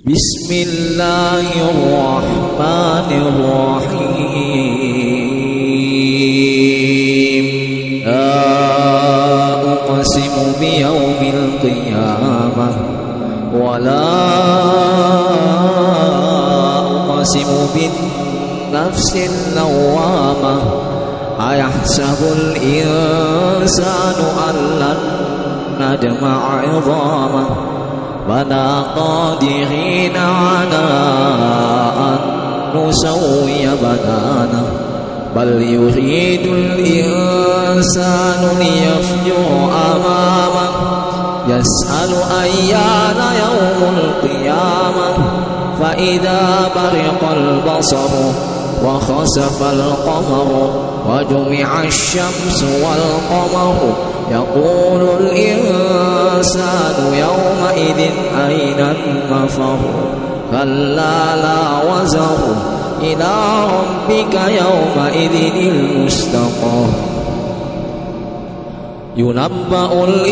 بسم الله الرحمن الرحيم لا أقسم بيوم القيامة ولا أقسم بالنفس اللوامة أيحسب الإنسان أن لن نجمع عظامه بلى قادرين على أن نسوي بنانه بل يريد الإنسان ليفجر أمامه يسأل أيان يوم القيامة فإذا برق البصر وخسف القمر وجمع الشمس والقمر يقول الإنسان يومئذ أين المفر كلا لا وزر إلى ربك يومئذ المستقر ينبأ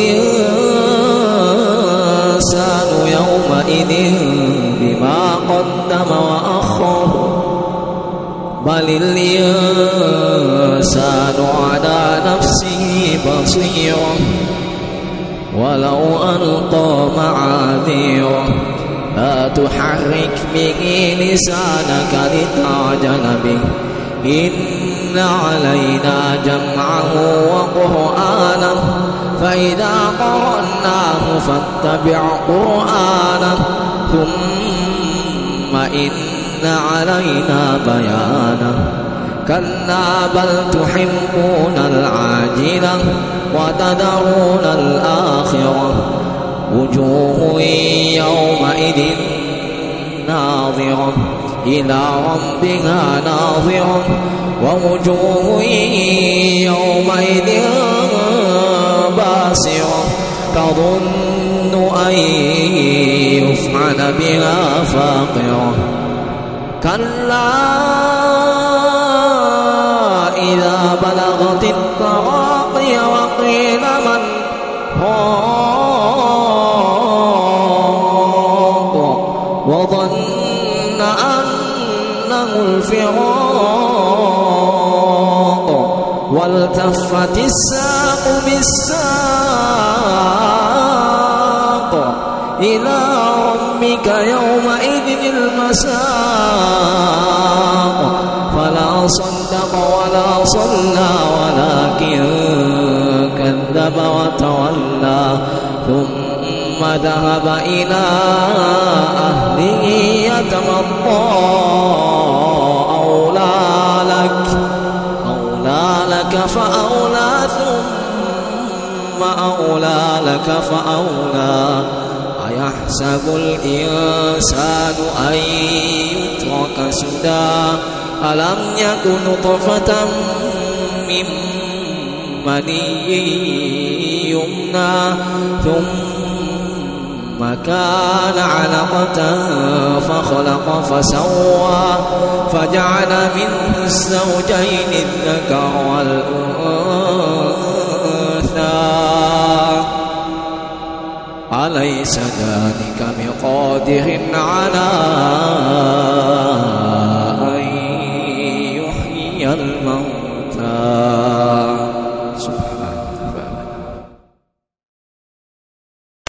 الإنسان يومئذ بما قدم وأخر بل الإنسان على نفسه بصيرا ولو ألقى معاذيره لا تحرك به لسانك لتعجل به إن علينا جمعه وقرآنه فإذا قرأناه فاتبع قرآنه ثم إن علينا بيانه كلا بل تحبون العاجلة وتذرون الآخرة وجوه يومئذ ناظرة إلى ربها ناظرة ووجوه يومئذ باسرة تظن أن يفعل بها فاقرة كلا إذا بلغت التراقي وقيل من راق وظن أنه الفراق والتفت الساق بالساق إلى ربك يومئذ المساق فلا صدق ولا صلى ولكن كذب وتولى ثم ذهب إلى أهله يتمطى أولى لك فأولى ثم أولى لك فأولى أيحسب الإنسان أن يترك سدى ألم يكن نطفة من مني يمنى ثم كان علقة فخلق فسوى فجعل منه الزوجين الذكر والأنثى أليس ذلك بقادر على أن يحيي الموتى